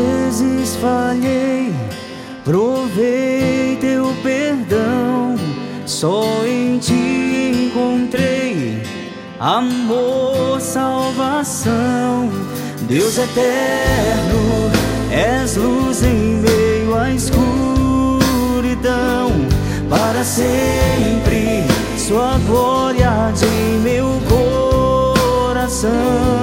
vezes falhei, provei teu perdão, só em ti encontrei amor, salvação. Deus eterno, és luz em meio à escuridão. Para sempre, sua glória arde em meu coração.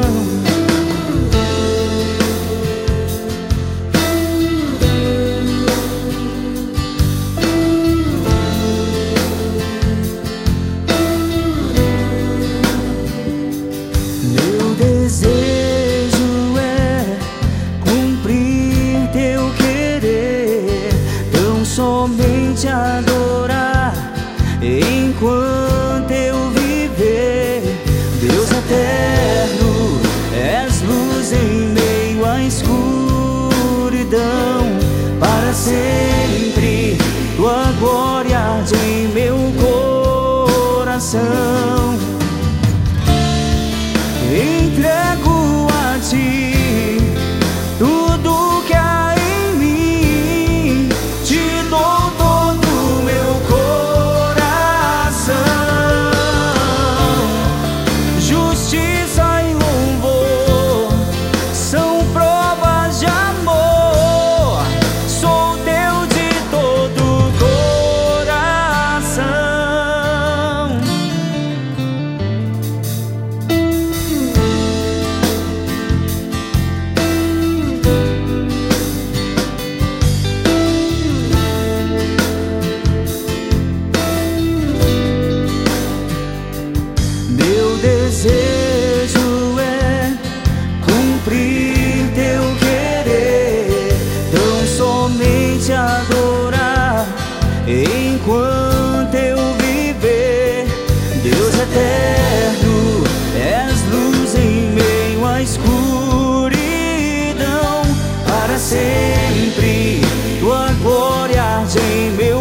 Meu desejo é cumprir teu querer, tão somente adorar enquanto eu viver. Deus eterno, és luz em meio à escuridão. Para sempre, tua glória arde em meu coração. Entrego a ti tudo que há em mim, te dou todo o meu coração. Justiça e louvor são provas de amor, sou teu de todo o coração. Meu desejo é cumprir teu querer, tão somente adorar enquanto eu viver. Deus eterno, és luz em meio à escuridão. Para sempre, tua glória arde em meu